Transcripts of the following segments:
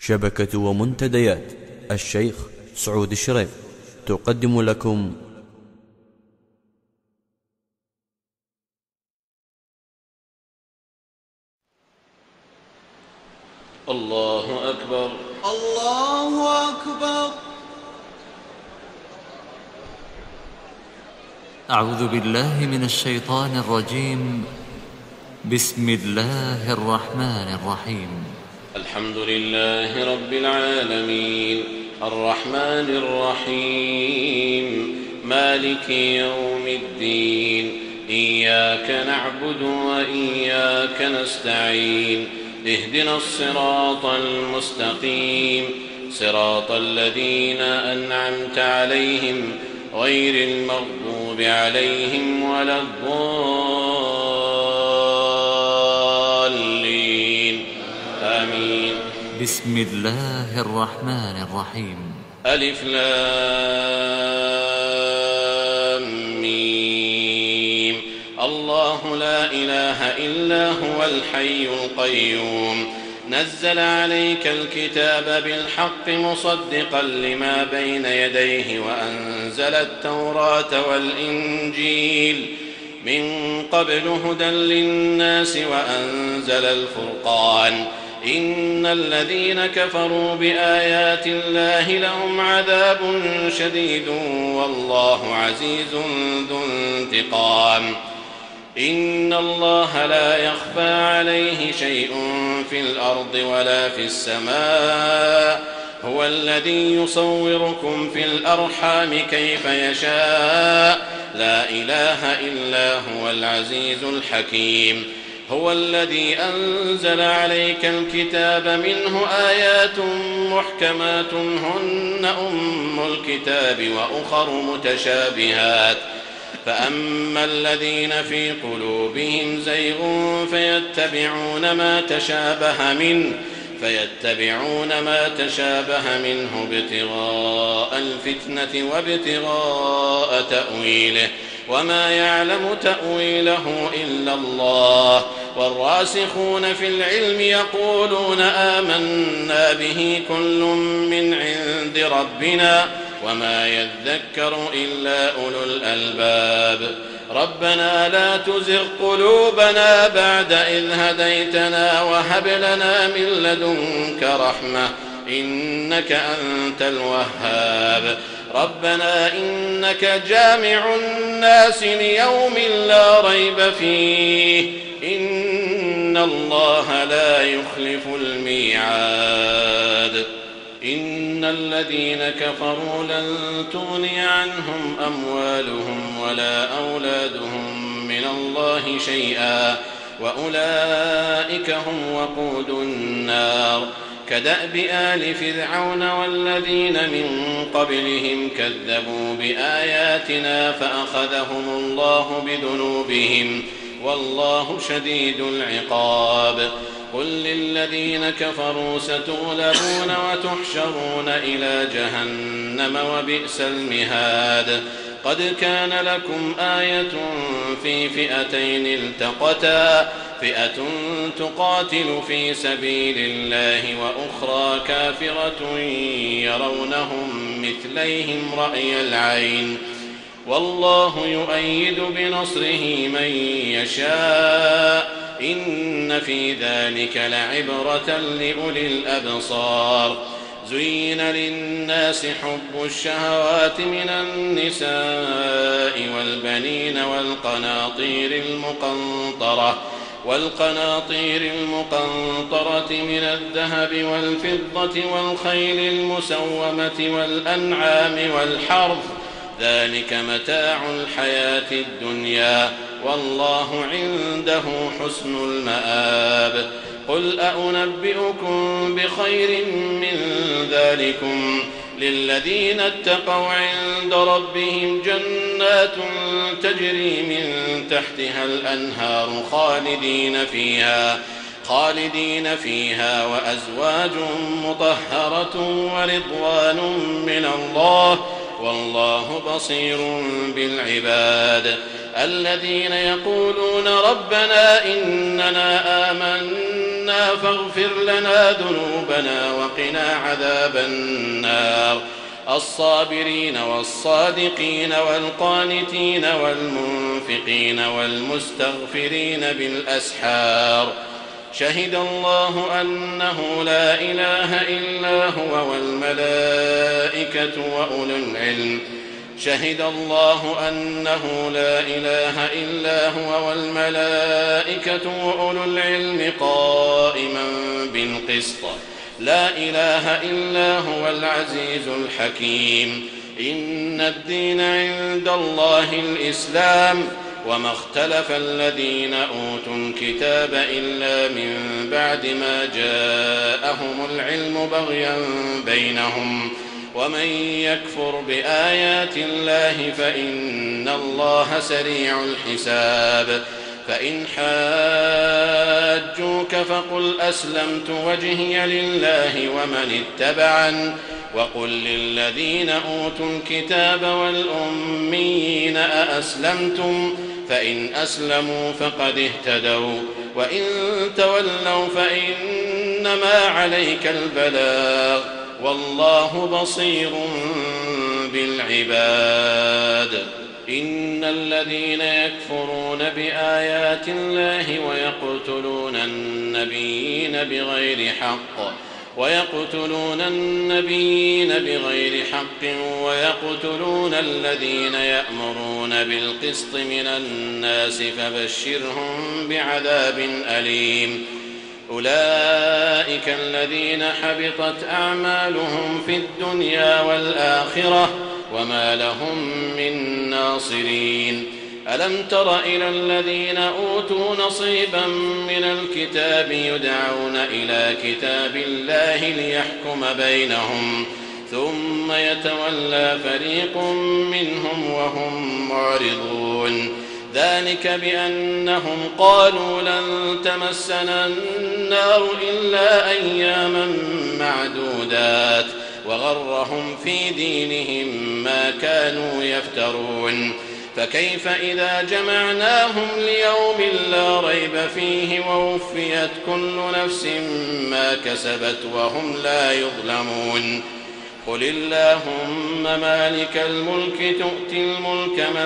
شبكة ومنتديات الشيخ سعود الشريف تقدم لكم الله أكبر الله أكبر. أعوذ بالله من الشيطان الرجيم. بسم الله الرحمن الرحيم. الحمد لله رب العالمين الرحمن الرحيم مالك يوم الدين إياك نعبد وإياك نستعين اهدنا الصراط المستقيم صراط الذين أنعمت عليهم غير المغضوب عليهم ولا الضالين آمين. بسم الله الرحمن الرحيم. ألف لام ميم. الله لا إله إلا هو الحي القيوم نزل عليك الكتاب بالحق مصدقا لما بين يديه وأنزل التوراة والإنجيل من قبل هدى للناس وأنزل الفرقان إن الذين كفروا بآيات الله لهم عذاب شديد والله عزيز ذو انتقام. إن الله لا يخفى عليه شيء في الأرض ولا في السماء هو الذي يصوركم في الأرحام كيف يشاء لا إله إلا هو العزيز الحكيم. هو الذي أنزل عليك الكتاب منه آيات محكمات هن أم الكتاب وأخر متشابهات فأما الذين في قلوبهم زيغ فيتبعون ما تشابه منه ابتغاء الفتنة وابتغاء تأويله وما يعلم تأويله إلا الله والراسخون في العلم يقولون آمنا به كل من عند ربنا وما يذكر إلا أولو الألباب. ربنا لا تزغ قلوبنا بعد إذ هديتنا وهب لنا من لدنك رحمة إنك أنت الوهاب. ربنا إنك جامع الناس ليوم لا ريب فيه إن الله لا يخلف الميعاد. إن الذين كفروا لن تغني عنهم أموالهم ولا أولادهم من الله شيئا وأولئك هم وقود النار. كدأب آل فرعون والذين من قبلهم كذبوا بآياتنا فأخذهم الله بذنوبهم والله شديد العقاب. قل للذين كفروا ستغلبون وتحشرون إلى جهنم وبئس المهاد. قد كان لكم آية في فئتين التقتا فئة تقاتل في سبيل الله وأخرى كافرة يرونهم مثليهم رأي العين والله يؤيد بنصره من يشاء إن في ذلك لعبرة لأولي الأبصار. زين للناس حب الشهوات من النساء والبنين والقناطير المقنطرة من الذهب والفضة والخيل المسومة والأنعام والحرث ذلك متاع الحياة الدنيا والله عنده حسن المآب. قل أنبئكم بخير من ذلكم للذين اتقوا عند ربهم جنات تجري من تحتها الأنهار خالدين فيها وأزواج مطهرة ورضوان من الله والله بصير بالعباد. الذين يقولون ربنا إننا آمنا آمنا فاغفر لنا ذنوبنا وقنا عذاب النار. الصابرين والصادقين والقانتين والمنفقين والمستغفرين بالأسحار. شهد الله أنه لا إله إلا هو والملائكة وأولو العلم. شهد الله أنه لا إله إلا هو والملائكة وأولو العلم قائما بالقسط. لا إله إلا هو العزيز الحكيم. إن الدين عند الله الإسلام. وما اختلف الذين أوتوا الكتاب إلا من بعد ما جاءهم العلم بغيا بينهم. ومن يكفر بآيات الله فإن الله سريع الحساب. فإن حاجوك فقل أسلمت وجهي لله ومن اتبعن وقل للذين أوتوا الكتاب والأميين أأسلمتم فإن أسلموا فقد اهتدوا وإن تولوا فإنما عليك البلاغ والله بصير بالعباد. إن الذين يكفرون بآيات الله ويقتلون النبيين بغير حق ويقتلون الذين يأمرون بالقسط من الناس فبشرهم بعذاب أليم. أولئك الذين حبطت أعمالهم في الدنيا والآخرة وما لهم من ناصرين. ألم تر إلى الذين أوتوا نصيبا من الكتاب يدعون إلى كتاب الله ليحكم بينهم ثم يتولى فريق منهم وهم معرضون. ذلك بأنهم قالوا لن تمسنا النار إلا أياما معدودات وغرهم في دينهم ما كانوا يفترون. فكيف إذا جمعناهم ليوم لا ريب فيه ووفيت كل نفس ما كسبت وهم لا يظلمون. قل اللهم مالك الملك تؤتي الملك من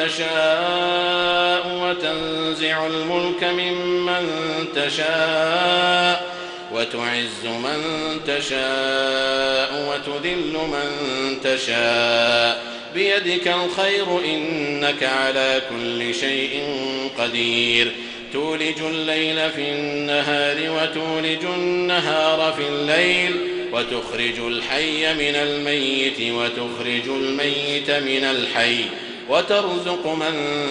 تشاء وتنزع الملك ممن تشاء وتعز من تشاء وتذل من تشاء بيدك الخير إنك على كل شيء قدير. تولج الليل في النهار وتولج النهار في الليل وتخرج الحي من الميت وتخرج الميت من الحي وترزق من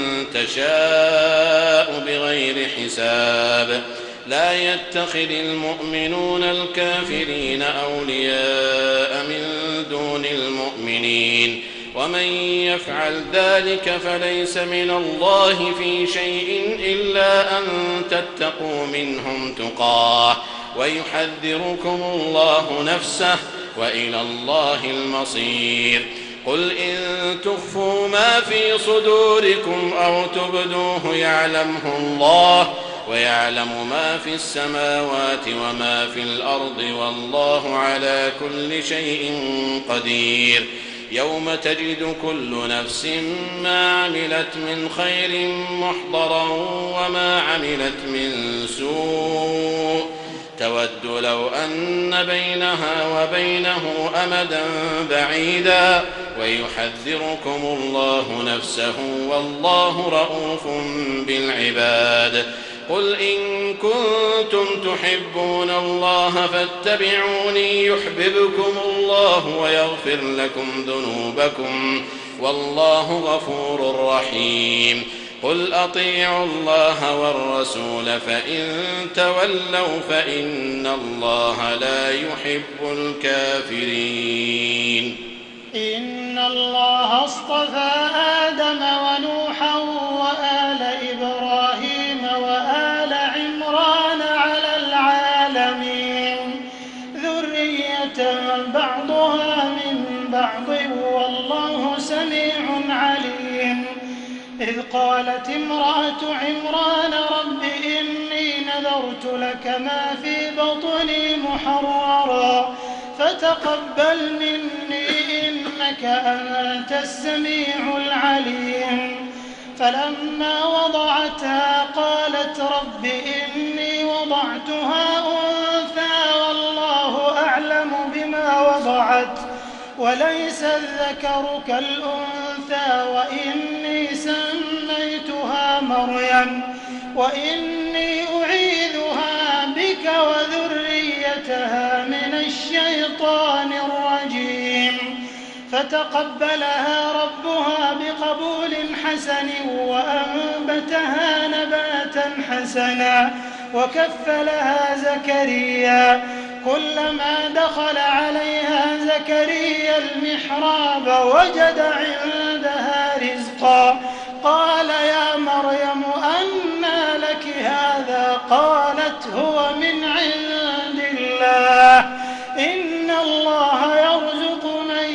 تشاء بغير حساب. لا يتخذ المؤمنون الكافرين أولياء من دون المؤمنين ومن يفعل ذلك فليس من الله في شيء إلا أن تتقوا منهم تقاه ويحذركم الله نفسه وإلى الله المصير. قل إن تخفوا ما في صدوركم أو تبدوه يعلمه الله ويعلم ما في السماوات وما في الأرض والله على كل شيء قدير. يوم تجد كل نفس ما عملت من خير محضرا وما عملت من سوء تود لو أن بينها وبينه أمدا بعيدا ويحذركم الله نفسه والله رؤوف بالعباد. قل إن كنتم تحبون الله فاتبعوني يحببكم الله ويغفر لكم ذنوبكم والله غفور رحيم. قل أطيعوا الله والرسول فإن تولوا فإن الله لا يحب الكافرين. إن الله اصطفى آدم ونوحا وآل إبراهيم وآل عمران على العالمين ذرية بعضها من بعض والله سميع عليم. إذ قالت امرأة عمران رب إني نذرت نذرت لك ما في بطني محررا فتقبل مني إنك أنت السميع العليم. فلما وضعتها قالت رب إني وضعتها أنثى والله أعلم بما وضعت وليس الذكر كالأنثى وإني سميتها مريم وإني أعيذها بك وذريتها من الشيطان الرجيم. فتقبلها ربها بقبول حسن وأنبتها نباتا حسنا وكفلها زكريا. كلما دخل عليها زكريا المحراب وجد عندها رزقا قال يا مريم أنى لك هذا قالت هو من عند الله إن الله يرزق من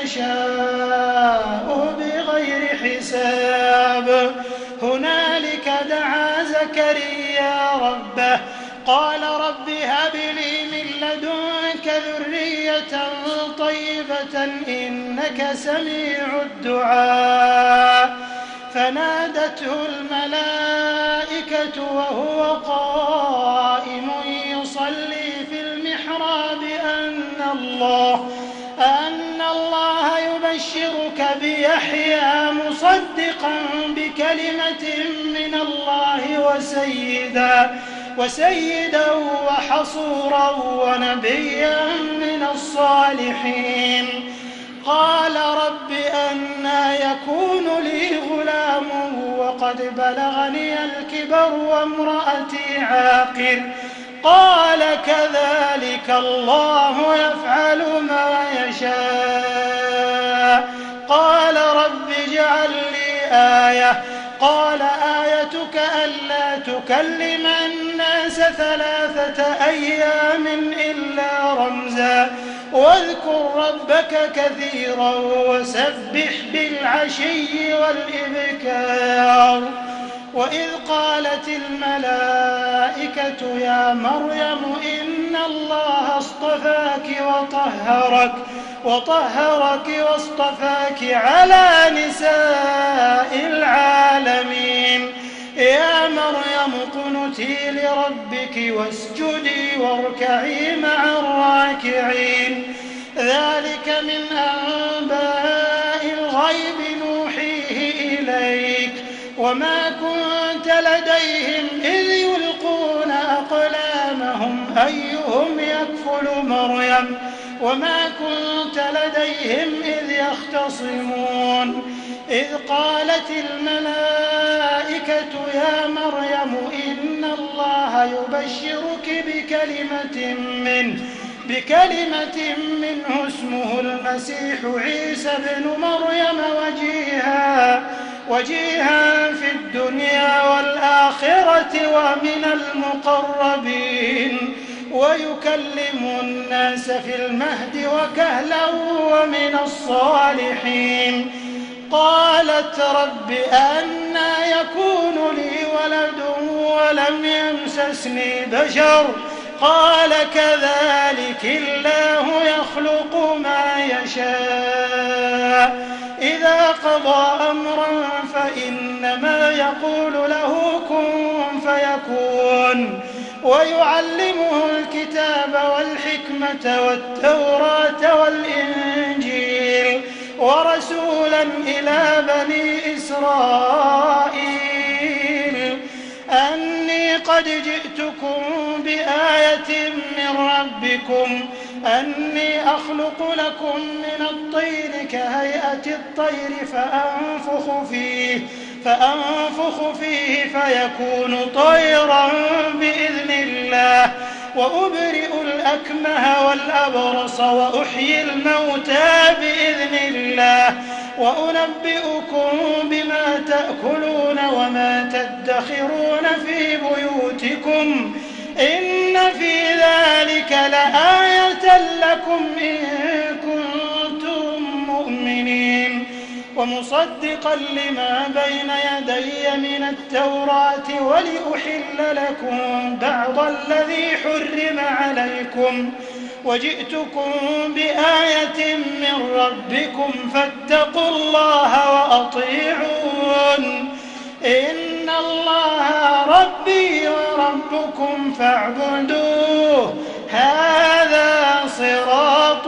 يشاء بغير حساب. هنالك دعا زكريا ربه قال رب هب لي من لدنك ذرية طيبة إنك سميع الدعاء. فنادته الملائكة وهو قائم يصلي في المحراب أن الله يبشرك بيحيى مصدقا بكلمة من الله وسيدا وحصورا ونبيا من الصالحين. قال رب أنى يكون لي غلام وقد بلغني الكبر وامرأتي عاقر قال كذلك الله يفعل ما يشاء. قال رب اجعل لي آية قال آيتك ألا تكلم الناس 3 أيام إلا رمزا واذكر ربك كثيرا وسبح بالعشي والإبكار. وإذ قالت الملائكة يا مريم إن الله اصطفاك وطهرك واصطفاك على نساء العالمين. يا مريم اقنتي لربك واسجدي واركعي مع الراكعين. ذلك من أنباء الغيب نوحيه إليك وما كنت لديهم إذ يلقون أقلامهم أيهم يكفل مريم وما كنت لديهم إذ يختصمون. إذ قالت الملائكة يا مريم إن الله يبشرك بكلمة منه اسمه المسيح عيسى بن مريم وجيها في الدنيا والآخرة ومن المقربين ويكلم الناس في المهد وكهلا ومن الصالحين. قالت رب أنى يكون لي ولد ولم يمسسني بشر قال كذلك الله يخلق ما يشاء إذا قضى أمرا فإنما يقول له كن فيكون. ويعلمه الكتاب والحكمة والتوراة والإنجيل ورسولا إلى بني إسرائيل أني قد جئتكم بآية من ربكم أني أخلق لكم من الطين كهيئة الطير فأنفخ فيه فيكون طيرا بإذن الله وأبرئ الأكمه والأبرص وأحيي الموتى بإذن الله وأنبئكم بما تأكلون وما تدخرون في بيوتكم إن في ذلك لآية لكم إن كنتم مؤمنين. ومصدقا لما بين يدي من التوراة ولأحل لكم بعض الذي حرم عليكم وجئتكم بآية من ربكم فاتقوا الله وأطيعون إن الله ربي وربكم فاعبدوه هذا صراط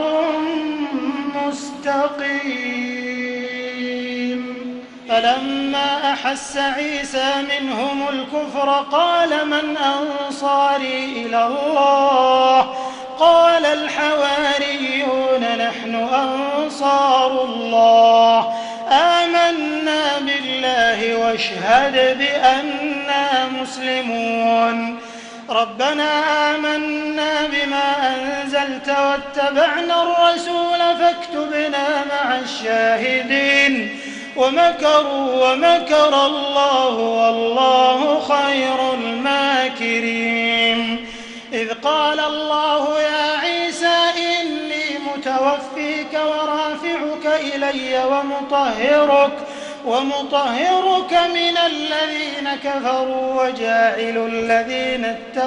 مستقيم. فلما أحس عيسى منهم الكفر قال من أنصاري إلى الله قال الحواريون نحن أنصار الله آمنا بالله واشهد بأننا مسلمون. ربنا آمنا بما أنزلت واتبعنا الرسول فاكتبنا مع الشاهدين. ومكروا ومكر الله والله خير الماكرين. إذ قال الله يا عيسى إني متوفيك ورافعك إلي ومطهرك من الذين كفروا وجاعل الذين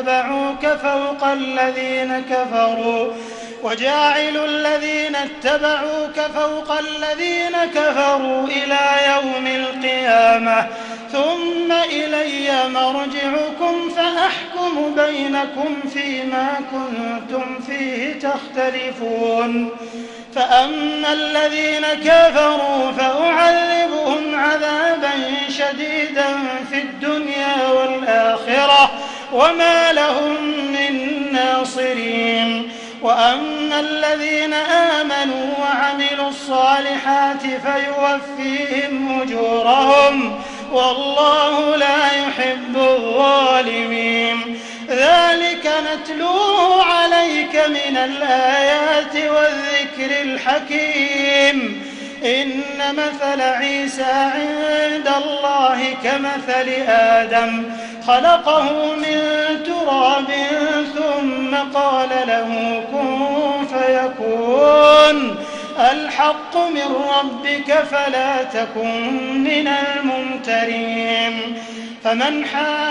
اتبعوك فوق الذين كفروا إلى يوم القيامة ثم إلي مرجعكم فأحكم بينكم فيما كنتم فيه تختلفون. فأما الذين كفروا فأعذبهم عذابا شديدا في الدنيا والآخرة وما لهم من ناصرين. وأما الذين آمنوا وعملوا الصالحات فيوفيهم أجورهم والله لا يحب الظالمين. ذلك نتلوه عليك من الآيات والذكر الحكيم. إن مثل عيسى عند الله كمثل آدم خلقه من تراب ثم قال له كن فيكون. الحق من ربك فلا تكن من الممترين. فمن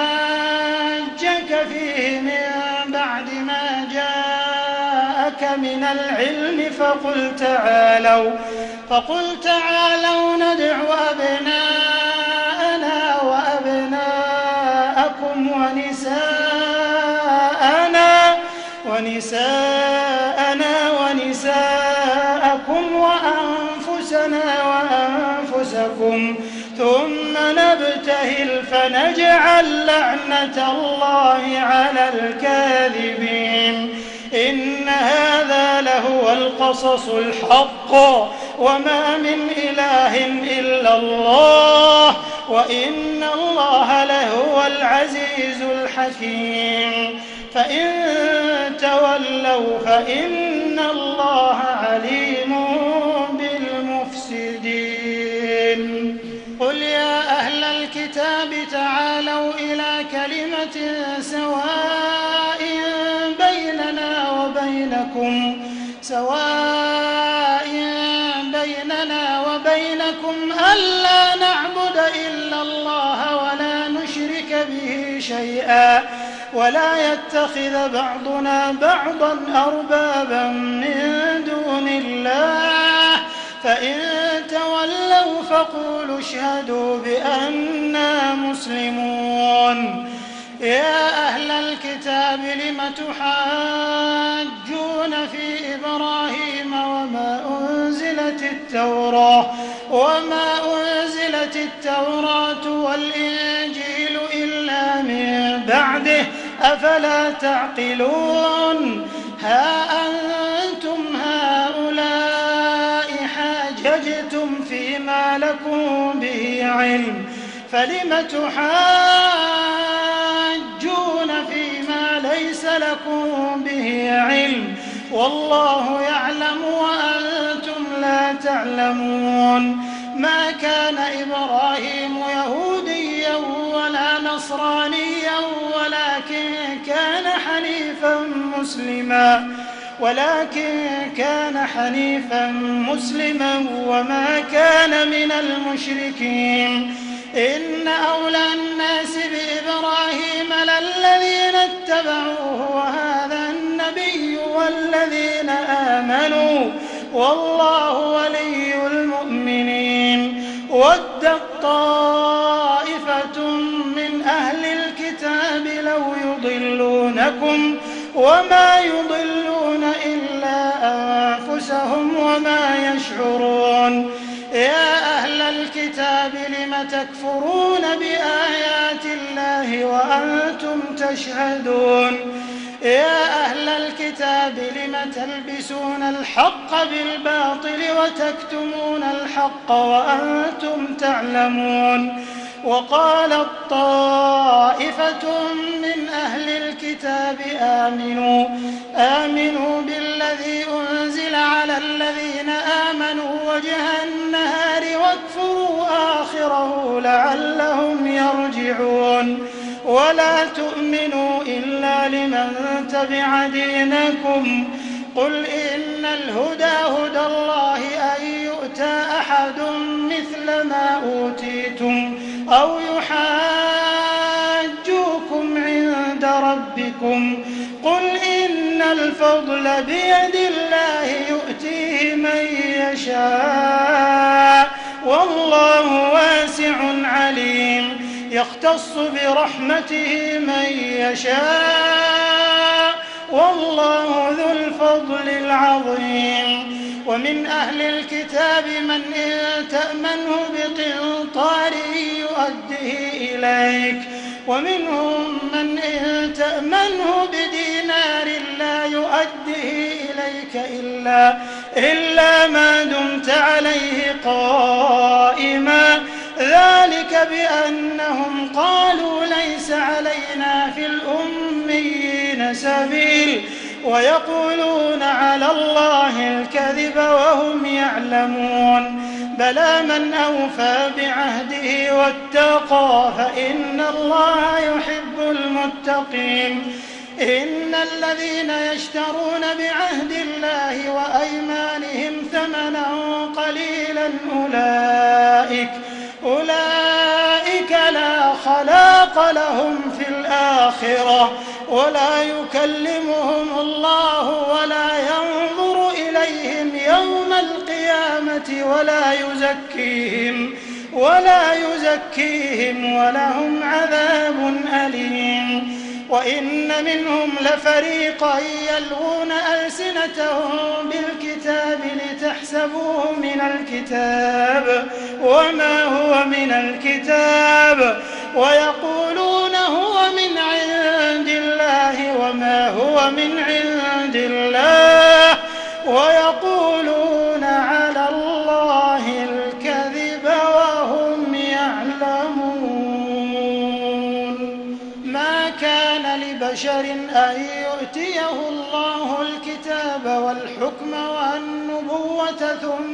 حاجك فيه من بعد ما جاءك من العلم فقل تعالوا ندع أبناءنا وأبناءكم ونساءنا ونساءكم وأنفسنا وأنفسكم ثم نبتهل فنجعل لعنة الله على الكاذبين. إن هذا لهو القصص الحق وما من إله إلا الله وإن الله لهو العزيز الحكيم. فإن تولوا فإن الله عليم بالمفسدين. قل يا أهل الكتاب تعالوا إلى كلمة سواء بيننا وبينكم ألا نعبد إلا الله ولا نشرك به شيئا ولا يتخذ بعضنا بعضا أربابا من دون الله. فإن تولوا فقولوا اشهدوا بأننا مسلمون. يا أهل الكتاب لم تحاجون في إبراهيم وما أنزلت التوراة والإنجيل إلا من بعده أفلا تعقلون. ها أنتم هؤلاء حاججتم فيما لكم به علم فلم تحاجون فيما ليس لكم به علم والله يعلم وأنتم لا تعلمون. ما كان إبراهيم يهوديا ولا نصرانيا ولكن كان حنيفا مسلما ولكن كان حنيفا مسلما وما كان من المشركين. إن أولى الناس بإبراهيم للذين اتبعوه وهذا النبي والذين آمنوا والله ولي المؤمنين. ودت طائفة من أهل الكتاب لو يضلونكم وما يضلون إلا أنفسهم وما يشعرون. يا أهل الكتاب لم تكفرون بآيات الله وأنتم تشهدون. يا أهل الكتاب لم تلبسون الحق بالباطل وتكتمون الحق وأنتم تعلمون. وقالت طائفة من أهل الكتاب آمنوا بالذي أنزل على الذين آمنوا وجه النهار واكفروا آخره لعلهم يرجعون. ولا تؤمنوا إلا لمن تبع دينكم. قل إن الهدى هدى الله أن يؤتى أحد مثل ما أوتيتم أو يحاجوكم عند ربكم. قل إن الفضل بيد الله يؤتيه من يشاء والله واسع عليم. يختص برحمته من يشاء والله ذو الفضل العظيم. ومن أهل الكتاب من إن تأمنه بقنطار يؤده إليك ومنهم من إن تأمنه بدينار لا يؤده إليك إلا ما دمت عليه قائما. ذلك بأنهم قالوا ليس علينا في الأميين سبيل ويقولون على الله الكذب وهم يعلمون. بلى من أوفى بعهده واتقى فإن الله يحب المتقين. إن الذين يشترون بعهد الله وأيمانهم ثمنا قليلا أولئك لا خلاق لهم في الآخرة ولا يكلمهم الله ولا ينظر إليهم يوم القيامة ولا يزكيهم ولهم عذاب أليم. وإن منهم لفريقا يلغون ألسنتهم بالكتاب لتحسبوه من الكتاب وما هو من الكتاب ويقولون هو من عند الله وما هو من عند الله ويقولون على الله الكذب وهم يعلمون. ما كان لبشر أن يؤتيه الله الكتاب والحكم والنبوة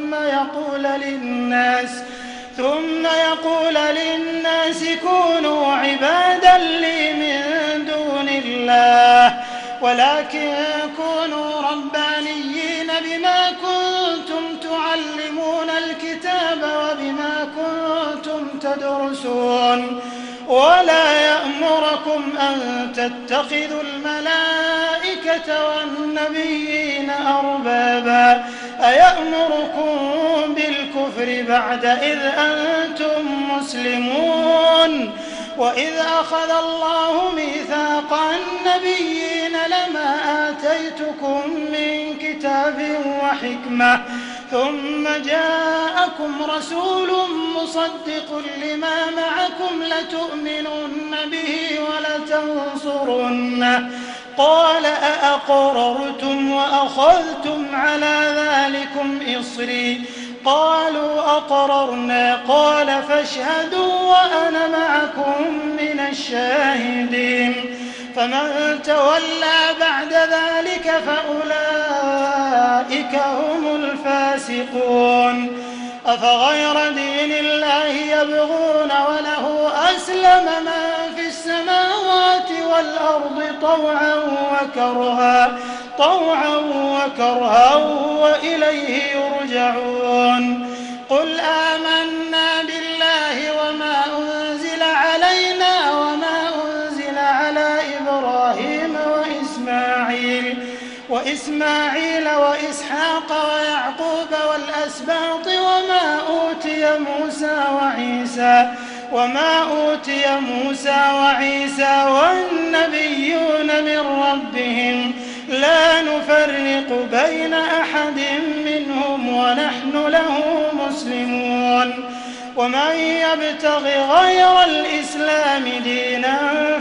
ثم يقول للناس كونوا عبادا لي من دون الله ولكن كونوا ربانيين بما كنتم تعلمون الكتاب وبما كنتم تدرسون. ولا يأمركم أن تتخذوا الملائكة والنبيين أربابا أيأمركم بالكفر بعد إذ أنتم مسلمون. وإذ أخذ الله ميثاق النبيين لما آتيتكم من كتاب وحكمة ثم جاءكم رسول مصدق لما معكم لتؤمنن به ولتنصرنه قال أأقررتم وأخذتم على ذلكم إصري قالوا أقررنا قال فاشهدوا وأنا معكم من الشاهدين. فمن تولى بعد ذلك فأولئك هم الفاسقون. أفغير دين الله يبغون وله أسلم من في السماوات والأرض طوعا وكرها وإليه يرجعون. قل آمنا بالله وما أنزل علينا وما أنزل على إبراهيم وإسماعيل وإسحاق ويعقوب والأسباط وما أوتي موسى وعيسى والنبيون من ربهم لا نفرق بين أحد منهم ونحن له مسلمون. ومن يبتغ غير الإسلام دينا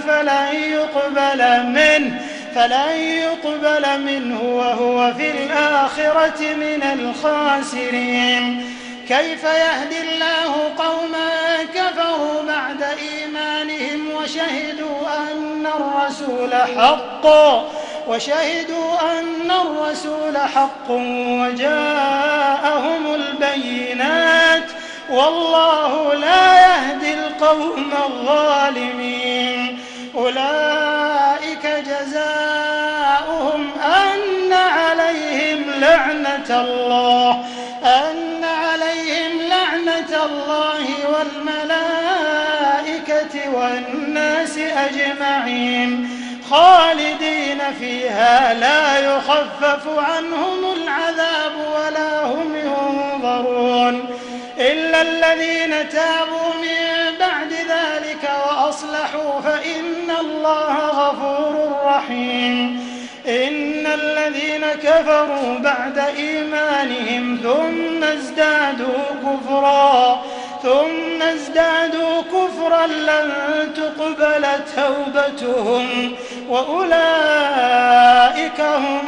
فلن يقبل منه وهو في الآخرة من الخاسرين. كيف يهدي الله قوما كفروا بعد إيمانهم وشهدوا أن الرسول حق وجاءهم البينات والله لا يهدي القوم الظالمين. أولئك جزاؤهم أن عليهم لعنة الله والملائكة والناس أجمعين خالدين فيها لا يخفف عنهم العذاب ولا هم ينظرون إلا الذين تابوا من بعد ذلك وأصلحوا فإن الله غفور رحيم. إن الذين كفروا بعد إيمانهم ثم ازدادوا كفرا لن تقبل توبتهم وأولئك هم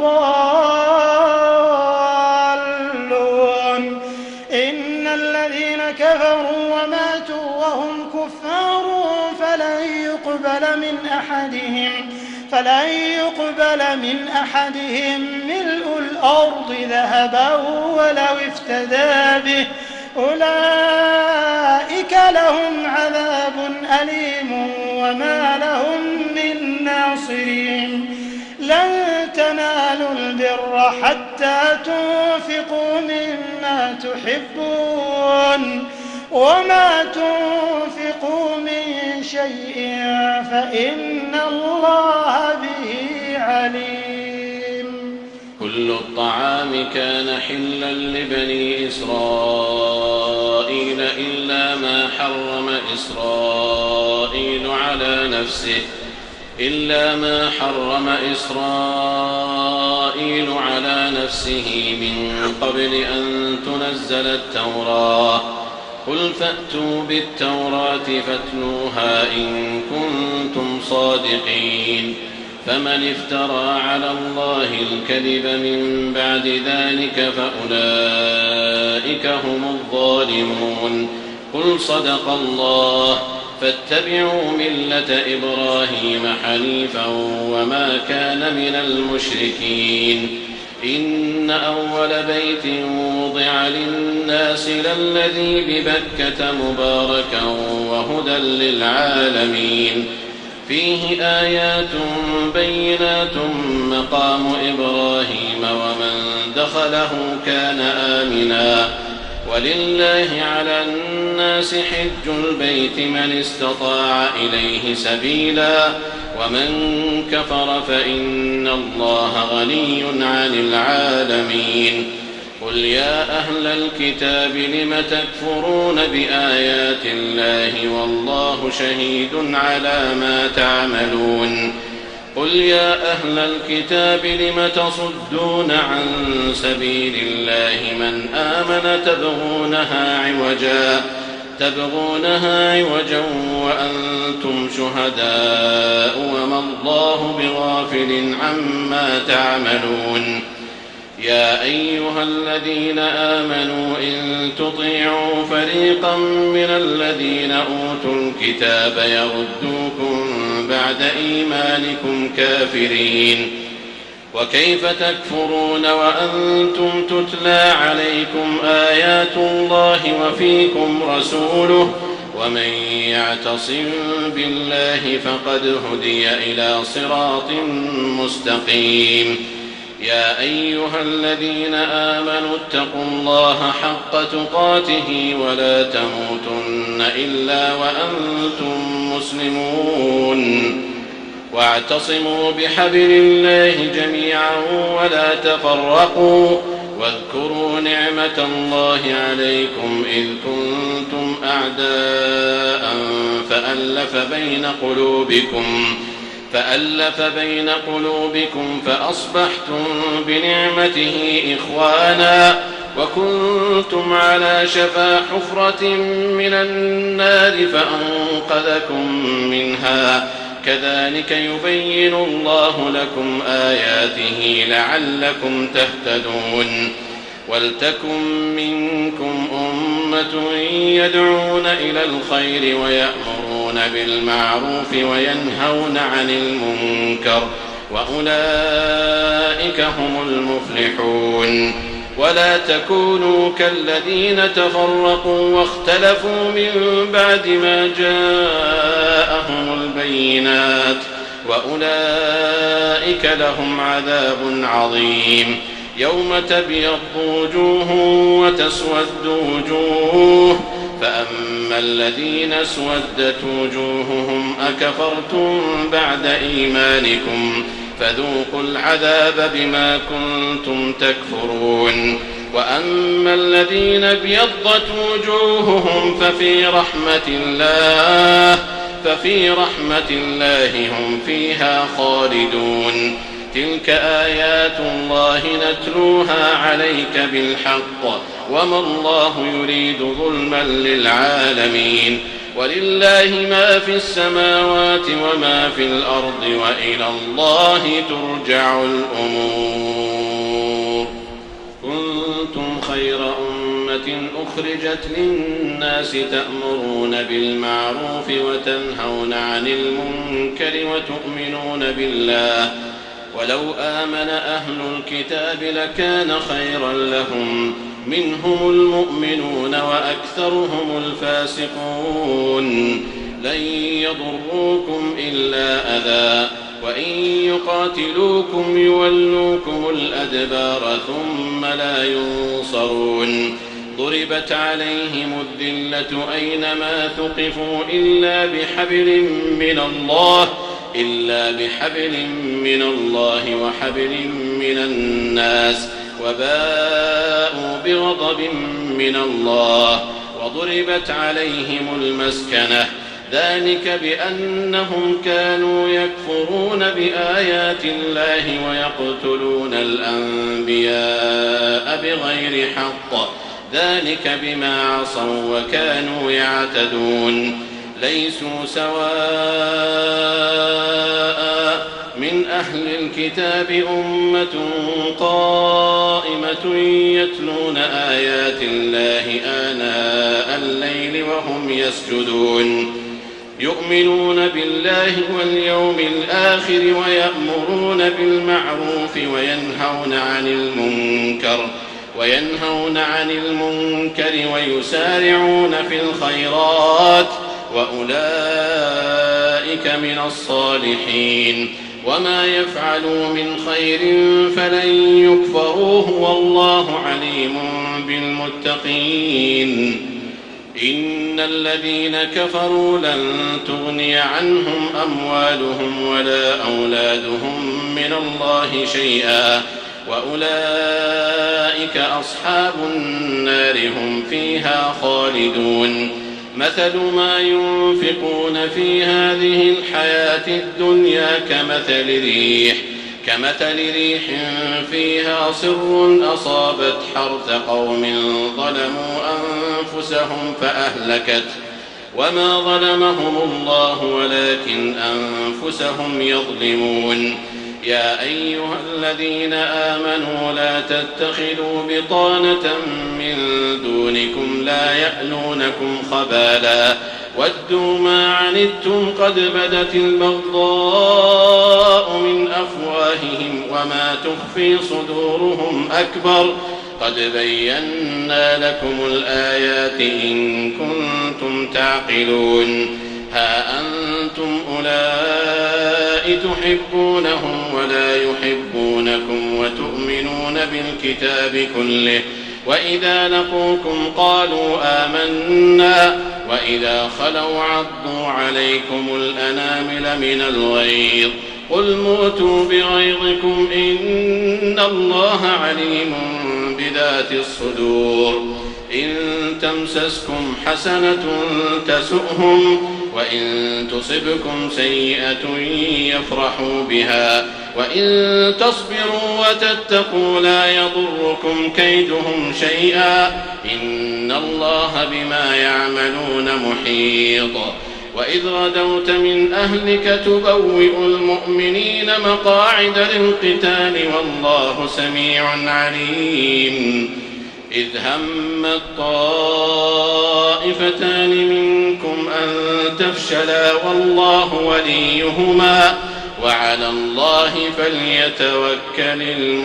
الضالون. إن الذين كفروا وماتوا وهم كفار فلن يقبل من أحدهم ملء الأرض ذهبا ولو افتدى به أولئك لهم عذاب أليم وما لهم من ناصرين. لن تنالوا البر حتى تنفقوا مما تحبون وما تنفقوا من شيء فإن الله به عليم. كل الطعام كان حلا لبني إسرائيل إلا ما حرم إسرائيل على نفسه من قبل أن تنزل التوراة. قل فأتوا بالتوراة فاتلوها إن كنتم صادقين. فمن افترى على الله الكذب من بعد ذلك فأولئك هم الظالمون. قل صدق الله فاتبعوا ملة إبراهيم حنيفا وما كان من المشركين. إن أول بيت وضع للناس للذي ببكة مباركا وهدى للعالمين. فيه آيات بينات مقام إبراهيم ومن دخله كان آمنا. ولله على الناس حج البيت من استطاع إليه سبيلا ومن كفر فإن الله غني عن العالمين. قل يا أهل الكتاب لم تكفرون بآيات الله والله شهيد على ما تعملون. قل يا أهل الكتاب لم تصدون عن سبيل الله من آمن تبغونها عوجا وأنتم شهداء وما الله بغافل عما تعملون. يا أيها الذين آمنوا إن تطيعوا فريقا من الذين أوتوا الكتاب يردوكم بعد إيمانكم كافرين. وكيف تكفرون وأنتم تتلى عليكم آيات الله وفيكم رسوله ومن يعتصم بالله فقد هدي إلى صراط مستقيم. يا أيها الذين آمنوا اتقوا الله حق تقاته ولا تموتن إلا وأنتم مسلمون. واعتصموا بحبل الله جميعا ولا تفرقوا واذكروا نعمة الله عليكم إذ كنتم أعداء فألف بين قلوبكم فأصبحتم بنعمته إخوانا وكنتم على شفا حفرة من النار فأنقذكم منها كذلك يبين الله لكم آياته لعلكم تهتدون. ولتكن منكم أمة يدعون إلى الخير ويأمرون بالمعروف وينهون عن المنكر وأولئك هم المفلحون. ولا تكونوا كالذين تفرقوا واختلفوا من بعد ما جاءهم البينات وأولئك لهم عذاب عظيم. يوم تبيض وجوه وتسود وجوه فأما الذين اسودت وجوههم أكفرتم بعد إيمانكم فذوقوا العذاب بما كنتم تكفرون. وأما الذين ابيضت وجوههم ففي رحمة الله هم فيها خالدون. تلك آيات الله نتلوها عليك بالحق وما الله يريد ظلما للعالمين. ولله ما في السماوات وما في الأرض وإلى الله ترجع الأمور. كنتم خير أمة أخرجت للناس تأمرون بالمعروف وتنهون عن المنكر وتؤمنون بالله ولو آمن أهل الكتاب لكان خيرا لهم منهم المؤمنون وأكثرهم الفاسقون. لن يضروكم إلا أذى وإن يقاتلوكم يولوكم الأدبار ثم لا ينصرون. ضربت عليهم الذلة أينما ثقفوا إلا بحبل من الله وحبل من الناس وباءوا بغضب من الله وضربت عليهم المسكنة ذلك بأنهم كانوا يكفرون بآيات الله ويقتلون الأنبياء بغير حق ذلك بما عصوا وكانوا يعتدون. ليسوا سواء من أهل الكتاب أمة قائمة يتلون آيات الله آناء الليل وهم يسجدون يؤمنون بالله واليوم الآخر ويأمرون بالمعروف وينهون عن المنكر ويسارعون في الخيرات وأولئك من الصالحين. وما يفعلوا من خير فلن يكفروه والله عليم بالمتقين. إن الذين كفروا لن تغني عنهم أموالهم ولا أولادهم من الله شيئا وأولئك أصحاب النار هم فيها خالدون. مثل ما ينفقون في هذه الحياة الدنيا كمثل ريح فيها صر أصابت حرث قوم ظلموا أنفسهم فأهلكت وما ظلمهم الله ولكن أنفسهم يظلمون. يا أيها الذين آمنوا لا تتخذوا بطانة من دونكم لا يألونكم خبالا ودوا ما عنتم قد بدت البغضاء من أفواههم وما تخفي صدورهم أكبر قد بينا لكم الآيات إن كنتم تعقلون ها أنتم أولئك تحبونهم ولا يحبونكم وتؤمنون بالكتاب كله وإذا لقوكم قالوا آمنا وإذا خلوا عضوا عليكم الأنامل من الغيظ قل موتوا بغيظكم إن الله عليم بذات الصدور إن تمسسكم حسنة تسؤهم وإن تصبكم سيئة يفرحوا بها وإن تصبروا وتتقوا لا يضركم كيدهم شيئا إن الله بما يعملون محيط وإذ غدوت من أهلك تبوئ المؤمنين مقاعد للقتال والله سميع عليم إذ هم الطائفتان منكم أن تفشلا والله وليهما وعلى الله فليتوكل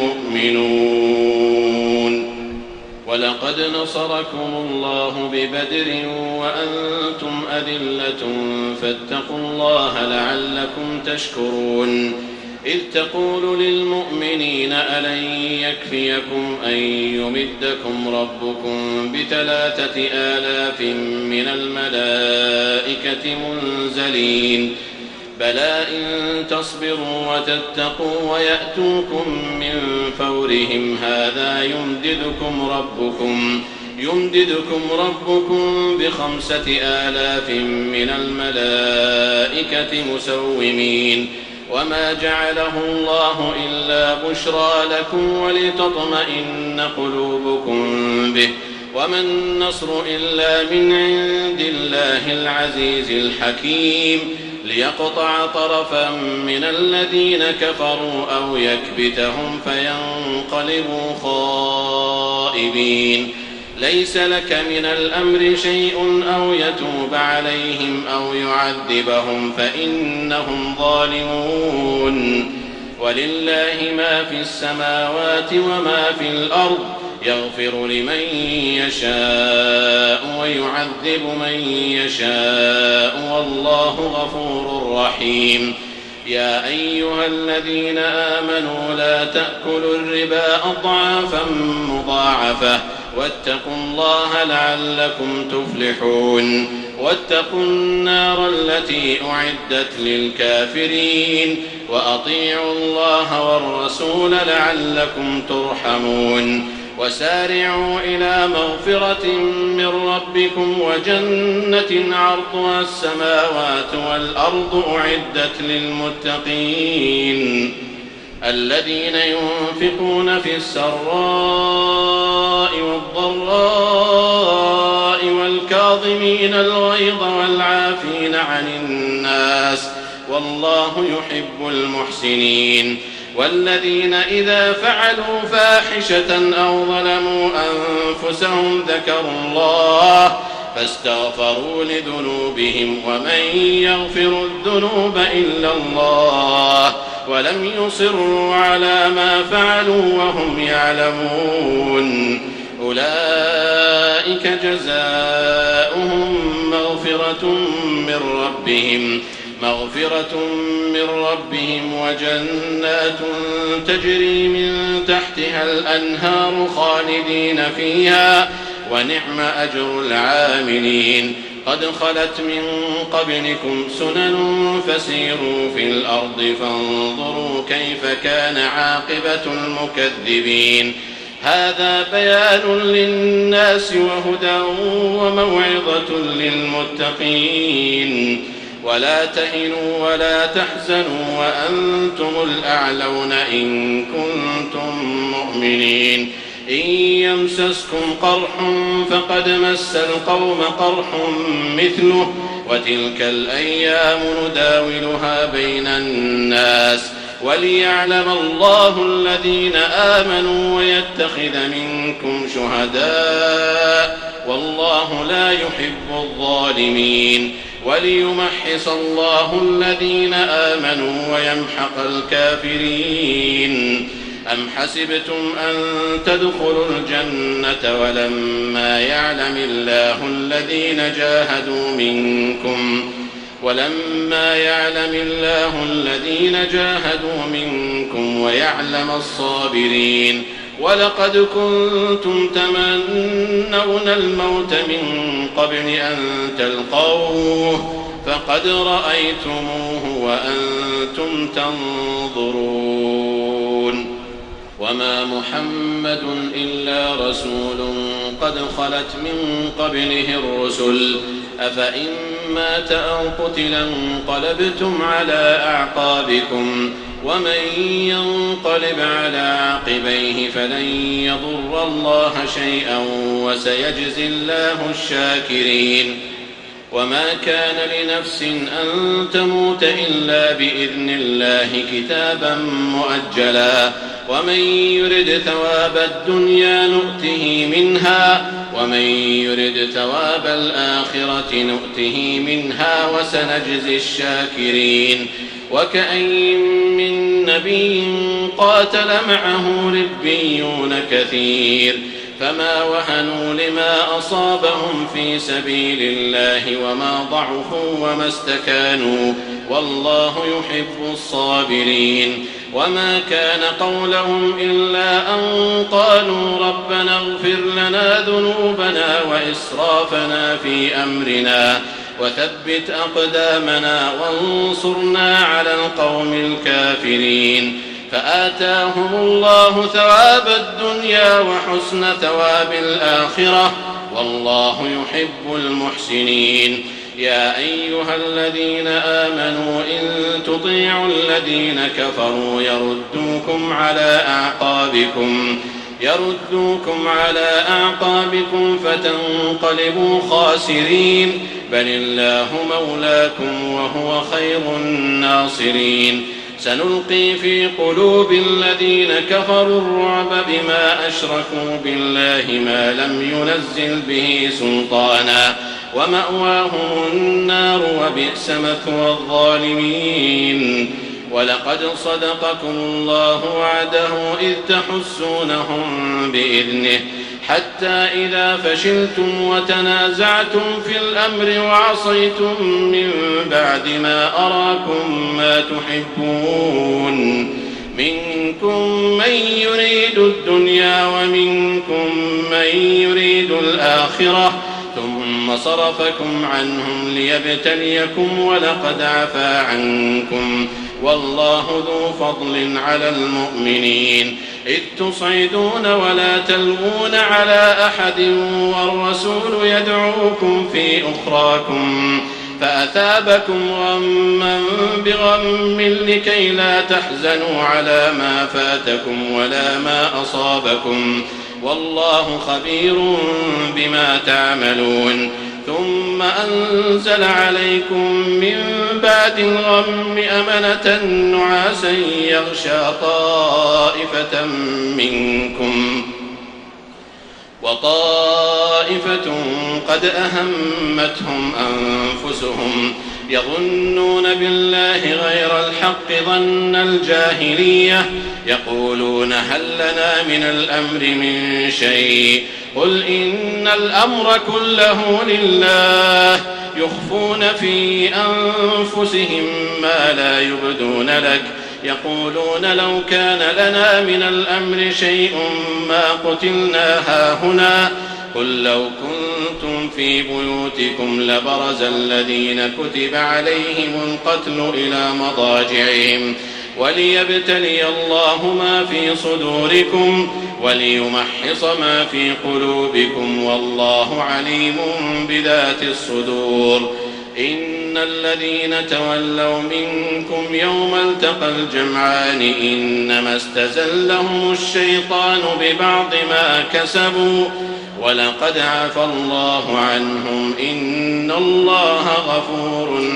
المؤمنون ولقد نصركم الله ببدر وأنتم أذلة فاتقوا الله لعلكم تشكرون إذ تقول للمؤمنين ألن يكفيكم أن يمدكم ربكم ب3,000 من الملائكة منزلين بلى إن تصبروا وتتقوا ويأتوكم من فورهم هذا يمددكم ربكم ب5,000 من الملائكة مسومين وما جعله الله إلا بشرى لكم ولتطمئن قلوبكم به وما النصر إلا من عند الله العزيز الحكيم ليقطع طرفا من الذين كفروا أو يكبتهم فينقلبوا خائبين ليس لك من الأمر شيء أو يتوب عليهم أو يعذبهم فإنهم ظالمون ولله ما في السماوات وما في الأرض يغفر لمن يشاء ويعذب من يشاء والله غفور رحيم يا أيها الذين آمنوا لا تأكلوا الربا أضعافا مضاعفة واتقوا الله لعلكم تفلحون واتقوا النار التي أعدت للكافرين وأطيعوا الله والرسول لعلكم ترحمون وسارعوا إلى مغفرة من ربكم وجنة عرضها السماوات والأرض أعدت للمتقين الذين ينفقون في السراء والضراء والكاظمين الغيظ والعافين عن الناس والله يحب المحسنين والذين إذا فعلوا فاحشة أو ظلموا أنفسهم ذكروا الله فاستغفروا لذنوبهم ومن يغفر الذنوب إلا الله ولم يصروا على ما فعلوا وهم يعلمون أولئك جزاؤهم مغفرة من ربهم وجنات تجري من تحتها الأنهار خالدين فيها ونعم أجر العاملين قد خلت من قبلكم سنن فسيروا في الأرض فانظروا كيف كان عاقبة المكذبين هذا بيان للناس وهدى وموعظة للمتقين ولا تهنوا ولا تحزنوا وأنتم الأعلون إن كنتم مؤمنين إن يمسسكم قرح فقد مس القوم قرح مثله وتلك الأيام نداولها بين الناس وليعلم الله الذين آمنوا ويتخذ منكم شهداء والله لا يحب الظالمين وليمحص الله الذين آمنوا ويمحق الكافرين أم حسبتم أن تدخلوا الجنة ولما يعلم الله الذين جاهدوا منكم ويعلم الصابرين ولقد كنتم تمنون الموت من قبل أن تلقوه فقد رأيتموه وأنتم تنظرون وما محمد إلا رسول قد خلت من قبله الرسل أفإن مات أو قتل انقلبتم على أعقابكم ومن ينقلب على عقبيه فلن يضر الله شيئا وسيجزي الله الشاكرين وما كان لنفس أن تموت إلا بإذن الله كتابا مؤجلا ومن يرد ثواب الدنيا نؤته منها ومن يرد ثواب الآخرة نؤته منها وسنجزي الشاكرين وكأين من نبي قاتل معه ربيون كثير فما وهنوا لما أصابهم في سبيل الله وما ضعفوا وما استكانوا والله يحب الصابرين وما كان قولهم إلا أن قالوا ربنا اغفر لنا ذنوبنا وإسرافنا في أمرنا وثبت أقدامنا وانصرنا على القوم الكافرين فآتاهم الله ثواب الدنيا وحسن ثواب الآخرة والله يحب المحسنين يا أيها الذين آمنوا إن تطيعوا الذين كفروا يردوكم على أعقابكم فتنقلبوا خاسرين بل الله مولاكم وهو خير الناصرين سنلقي في قلوب الذين كفروا الرعب بما أشركوا بالله ما لم ينزل به سلطانا ومأواهم النار وبئس مثوى الظالمين ولقد صدقكم الله وعده إذ تحسونهم بإذنه حتى إذا فشلتم وتنازعتم في الأمر وعصيتم من بعد ما أراكم ما تحبون منكم من يريد الدنيا ومنكم من يريد الآخرة ثم صرفكم عنهم ليبتليكم ولقد عفا عنكم والله ذو فضل على المؤمنين إذ تصعدون ولا تلوون على أحد والرسول يدعوكم في أخراكم فأثابكم غما بغم لكي لا تحزنوا على ما فاتكم ولا ما أصابكم والله خبير بما تعملون ثم أنزل عليكم من بعد الغم أمنة نعاسا يغشى طائفة منكم وطائفة قد أهمتهم أنفسهم يظنون بالله غير الحق ظن الجاهلية يقولون هل لنا من الأمر من شيء قل إن الأمر كله لله يخفون في أنفسهم ما لا يبدون لك يقولون لو كان لنا من الأمر شيء ما قتلنا هاهنا قل لو كنتم في بيوتكم لبرز الذين كتب عليهم القتل إلى مضاجعهم وليبتلي الله ما في صدوركم وليمحص ما في قلوبكم والله عليم بذات الصدور إن الذين تولوا منكم يوم التقى الجمعان إنما استزلهم الشيطان ببعض ما كسبوا ولقد عفى الله عنهم إن الله غفور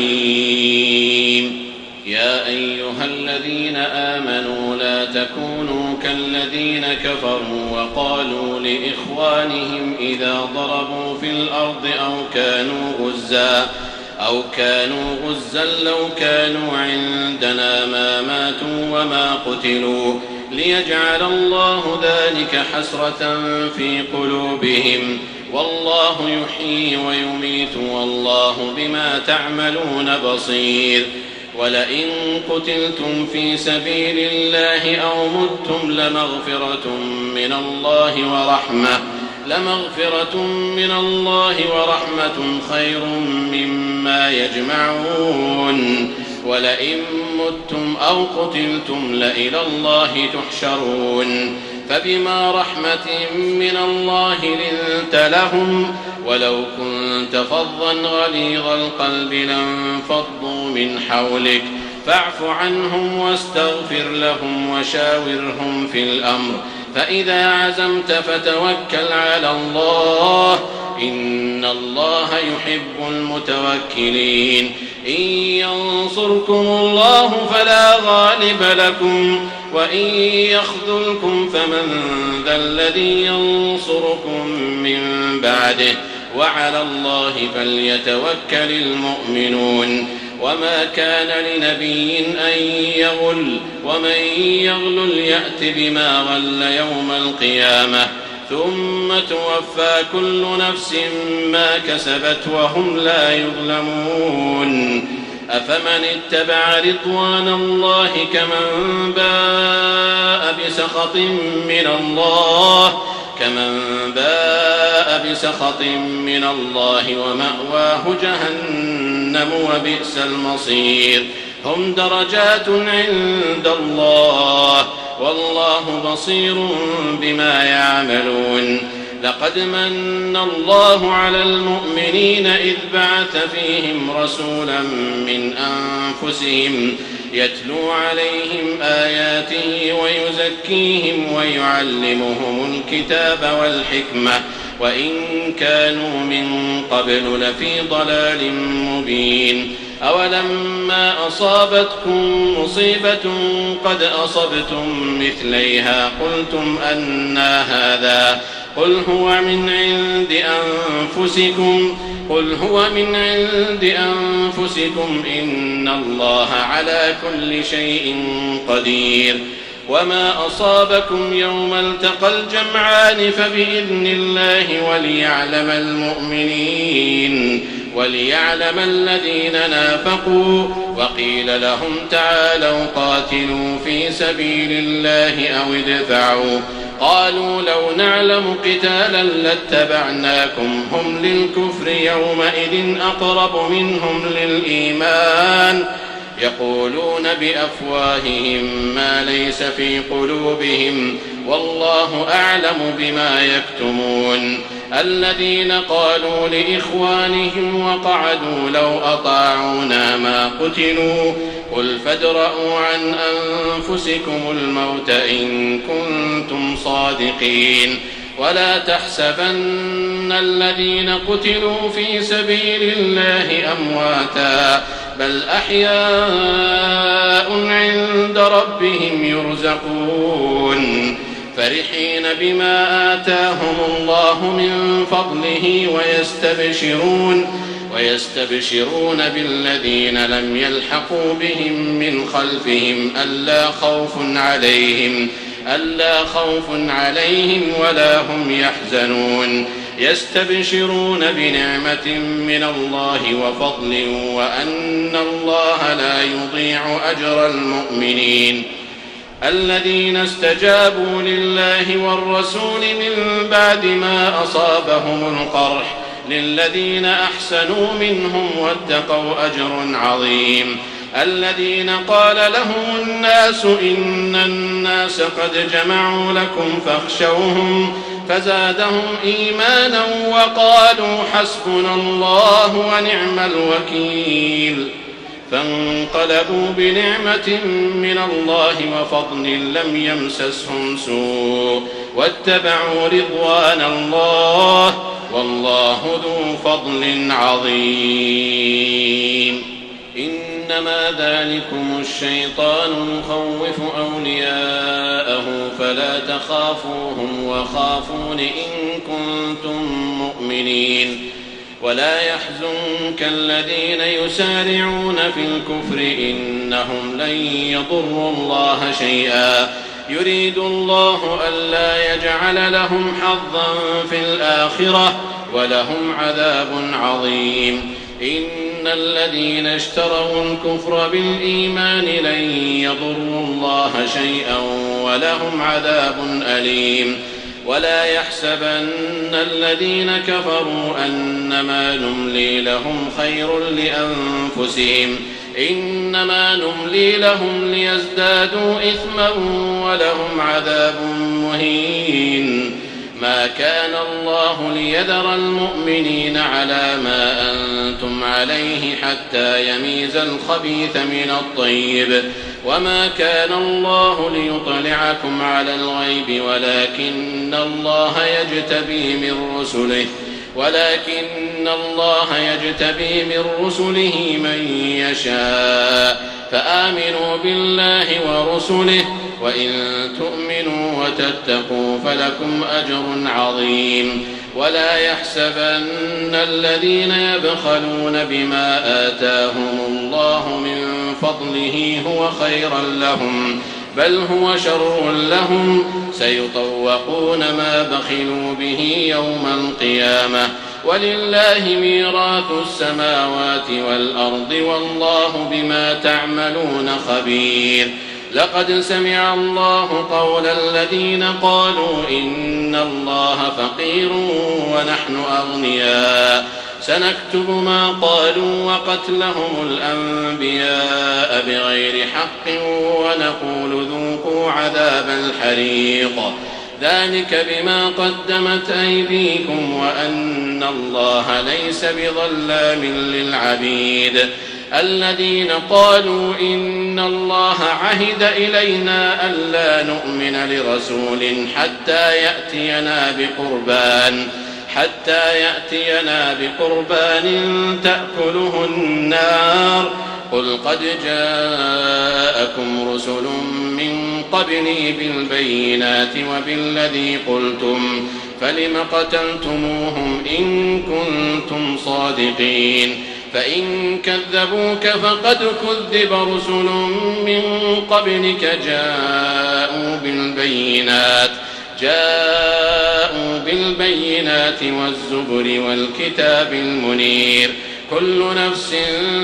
حليم يا أيها الذين آمنوا لا تكونوا كالذين كفروا وقالوا لإخوانهم إذا ضربوا في الأرض أو كانوا غزا لو كانوا عندنا ما ماتوا وما قتلوا ليجعل الله ذلك حسرة في قلوبهم، والله يحيي ويميت والله بما تعملون بصير. ولئن قتلتم في سبيل الله أو متم لمغفرة من الله ورحمة خير مما يجمعون. ولئن متم أو قتلتم لإلى الله تحشرون. فبما رحمة من الله لنت لهم، ولو كنت فظا غليظ القلب لانفضوا من حولك، فاعف عنهم واستغفر لهم وشاورهم في الأمر، فإذا عزمت فتوكل على الله، إن الله يحب المتوكلين. إن ينصركم الله فلا غالب لكم، وإن يخذلكم فمن ذا الذي ينصركم من بعده، وعلى الله فليتوكل المؤمنون. وما كان لنبي أن يغل، ومن يغلل يأت بما غل يوم القيامة، ثم توفى كل نفس ما كسبت وهم لا يظلمون. أفمن اتبع رضوان الله كمن باء بسخط من الله ومأواه جهنم وبئس المصير. هم درجات عند الله والله بصير بما يعملون. لقد من الله على المؤمنين إذ بعث فيهم رسولا من أنفسهم يتلو عليهم آياته ويزكيهم ويعلمهم الكتاب والحكمة وإن كانوا من قبل لفي ضلال مبين. أولما أصابتكم مصيبة قد أصبتم مثليها قلتم أنى هذا، قل هو من عند أنفسكم إن الله على كل شيء قدير. وما أصابكم يوم التقى الجمعان فبإذن الله وليعلم الذين نافقوا. وقيل لهم تعالوا قاتلوا في سبيل الله أو ادفعوا، قالوا لو نعلم قتالا لاتبعناكم هم للكفر يومئذ أقرب منهم للإيمان، يقولون بأفواههم ما ليس في قلوبهم والله أعلم بما يكتمون. الذين قالوا لإخوانهم وقعدوا لو أطاعونا ما قتلوا، قل فادرءوا عن أنفسكم الموت إن كنتم صادقين. ولا تحسبن الذين قتلوا في سبيل الله أمواتا بل أحياء عند ربهم يرزقون، فرحين بما آتاهم الله من فضله ويستبشرون بالذين لم يلحقوا بهم من خلفهم ألا خوف عليهم ولا هم يحزنون، يستبشرون بنعمة من الله وفضل وأن الله لا يضيع أجر المؤمنين. الذين استجابوا لله والرسول من بعد ما أصابهم القرح للذين أحسنوا منهم واتقوا أجر عظيم. الذين قال لهم الناس إن الناس قد جمعوا لكم فاخشوهم فزادهم إيمانا وقالوا حسبنا الله ونعم الوكيل، فانقلبوا بنعمة من الله وفضل لم يمسسهم سوء واتبعوا رضوان الله والله ذو فضل عظيم. إنما ذلكم الشيطان يخوف أولياءه فلا تخافوهم وخافون إن كنتم مؤمنين. ولا يحزنك الذين يسارعون في الكفر إنهم لن يضروا الله شيئا يريد الله ألا يجعل لهم حظا في الآخرة ولهم عذاب عظيم. إن الذين اشتروا الكفر بالإيمان لن يضروا الله شيئا ولهم عذاب أليم. ولا يحسبن الذين كفروا أنما نملي لهم خير لأنفسهم إنما نملي لهم ليزدادوا إثما ولهم عذاب مهين. ما كان الله ليذر المؤمنين على ما أنتم عليه حتى يميز الخبيث من الطيب وما كان الله ليطلعكم على الغيب ولكن الله يجتبي من رسله من يشاء فآمنوا بالله ورسله وإن تؤمنوا وتتقوا فلكم أجر عظيم. ولا يحسبن الذين يبخلون بما آتاهم الله من فضله هو خيرا لهم بل هو شر لهم سيطوقون ما بخلوا به يوم القيامة ولله ميراث السماوات والأرض والله بما تعملون خبير. لقد سمع الله قول الذين قالوا إن الله فقير ونحن أغنياء سنكتب ما قالوا وقتلهم الأنبياء بغير حق ونقول ذوقوا عذاب الحريق ذلك بما قدمت أيديكم وأن الله ليس بظلام للعبيد. الذين قالوا إن الله عهد إلينا ألا نؤمن لرسول حتى يأتينا بقربان تأكله النار قل قد جاءكم رسل من قبلي بالبينات وبالذي قلتم فلم قتلتموهم إن كنتم صادقين. فإن كذبوك فقد كذب رسل من قبلك جاءوا بالبينات والزبر والكتاب المنير كل نفس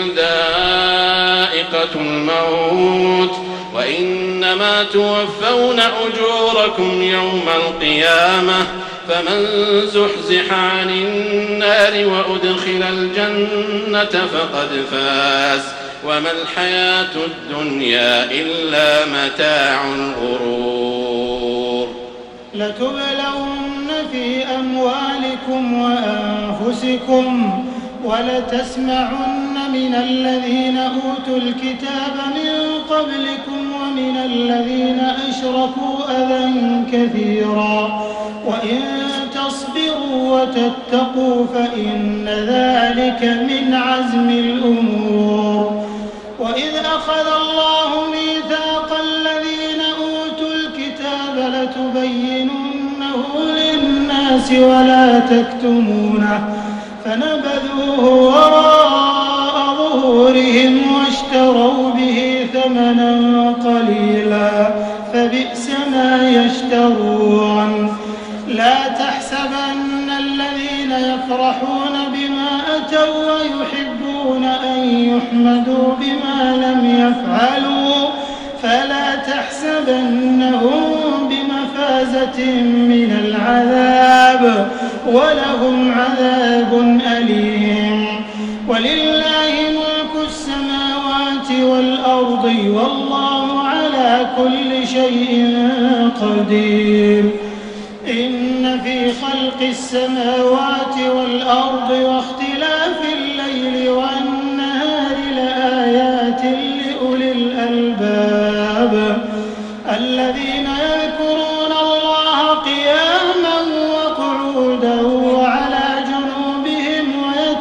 ذائقة الموت وإنما توفون أجوركم يوم القيامة فمن زحزح عن النار وأدخل الجنة فقد فاز وما الحياة الدنيا إلا متاع الغرور. لتبلون في أموالكم وأنفسكم ولتسمعن من الذين أوتوا الكتاب من قبلكم ومن الذين أشركوا أذى كثيرا وإن تصبروا وتتقوا فإن ذلك من عزم الأمور. وإذ أخذ الله ميثاق الذين أوتوا الكتاب لتبيننه للناس ولا تكتمونه فنبذوه وراء ظهورهم واشتروا به ثمنا قليلا فبئس ما يشترون. لا تحسبن الذين يفرحون بما أتوا ويحبون أن يحمدوا بما لم يفعلوا فلا تحسبنهم بمفازة من العذاب ولهم عذاب أليم. ولله ملك السماوات والأرض والله على كل شيء قدير. إن في خلق السماوات والأرض واختلاف الليل والنهار لآيات لأولي الألباب الذين يذكرون الله قياما وقعودا وعلى جنوبهم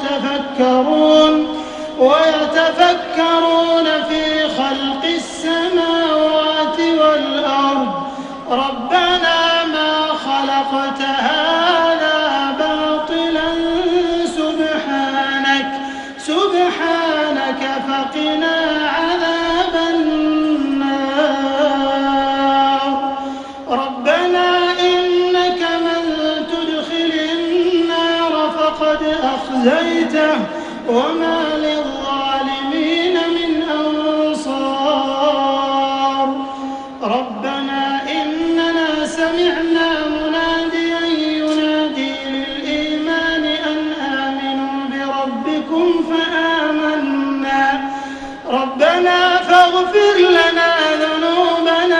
ويتفكرون في خلق السماوات والأرض ربنا ما خلقت هذا باطلا سبحانك فقنا عذاب النار. أخزيته وما للظالمين من أنصار ربنا إننا سمعنا مناديا ينادي للإيمان أن آمنوا بربكم فآمنا ربنا فاغفر لنا ذنوبنا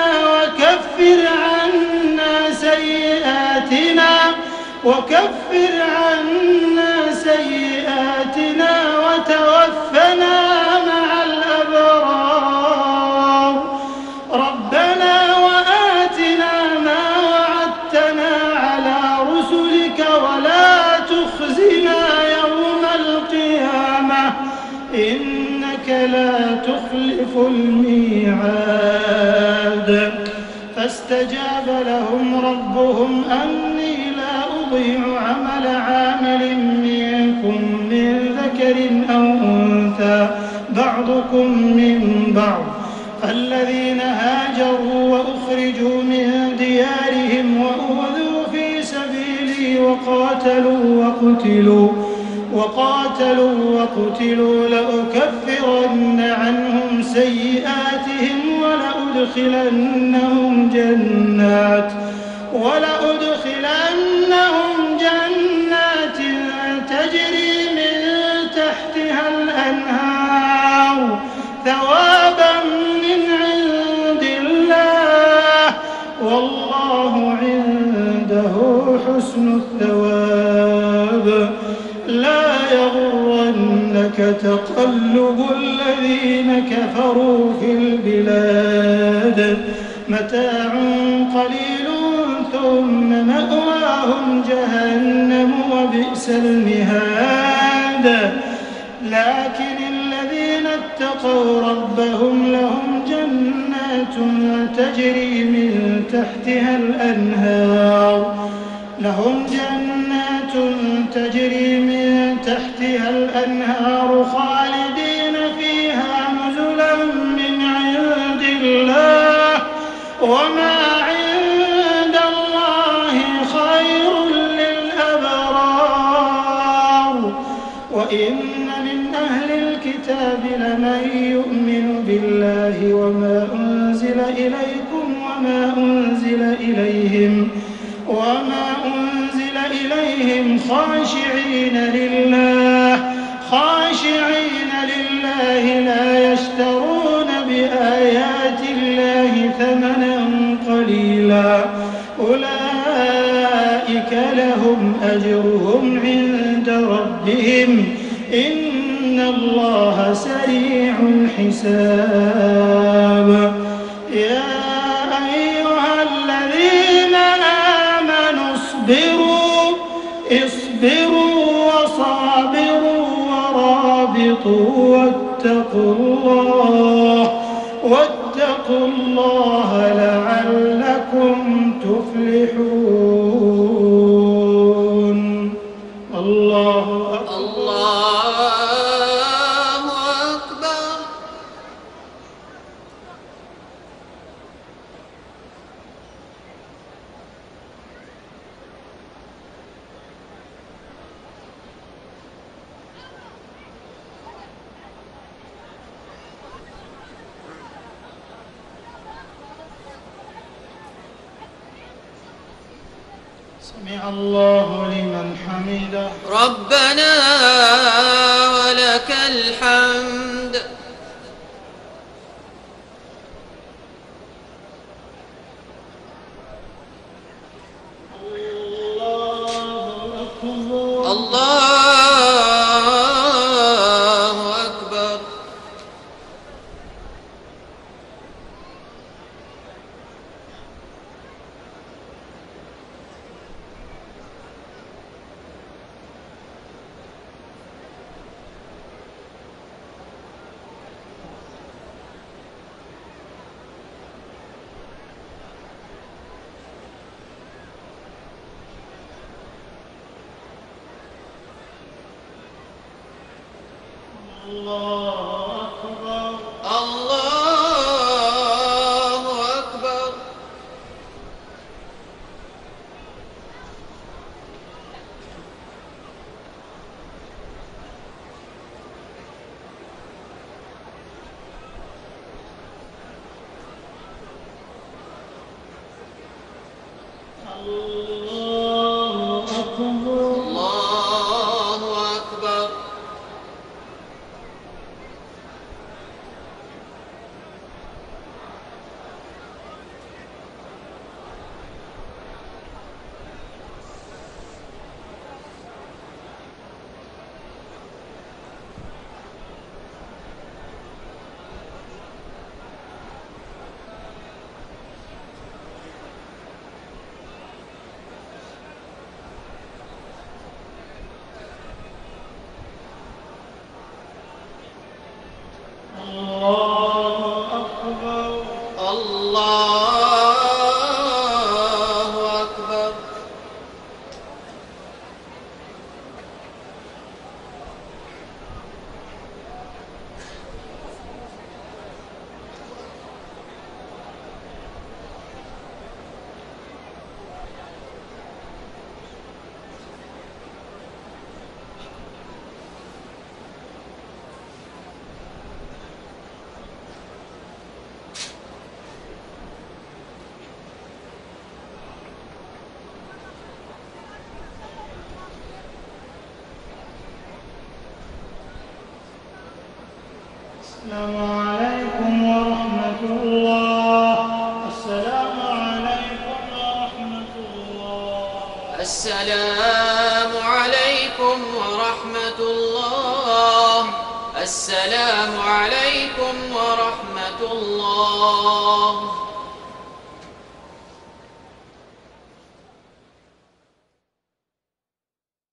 وكفر عنا سيئاتنا وتوفنا مع الأبرار ربنا وآتنا ما وعدتنا على رسلك ولا تخزنا يوم القيامة إنك لا تخلف الميعاد فاستجاب لهم ربهم أني لا أضيع عمل عامل منكم من ذكر أو أنثى بعضكم من بعض الذين هاجروا وأخرجوا من ديارهم وأوذوا في سبيلي وقاتلوا وقتلوا لأكفرن عنهم سيئاتهم ولأدخلنهم جنات تجري من تحتها الأنهار ثوابا من عند الله والله عنده حسن الثواب لا يغرنك تقلب الذين كفروا في البلاد متاع قليل ثم مأواهم جهنم وبئس المهاد لكن الذين اتقوا ربهم لهم جنات تجري من تحتها الأنهار خالدين فيها نزلا من عند الله وما عند الله خير للأبرار وإن من أهل الكتاب لمن يؤمن بالله وما أنزل إليكم وما أنزل إليهم خاشعين لله لا يشترون بآيات الله ثمنا قليلا أولئك لهم أجرهم عند ربهم إن الله سريع الحساب يا أيها الذين آمنوا اصبروا وصابروا ورابطوا واتقوا الله لعلكم تفلحون الله أكبر سمع الله لمن حمده ربنا ولك الحمد الله أكبر الله أكبر السلام عليكم ورحمة الله. السلام عليكم ورحمة الله.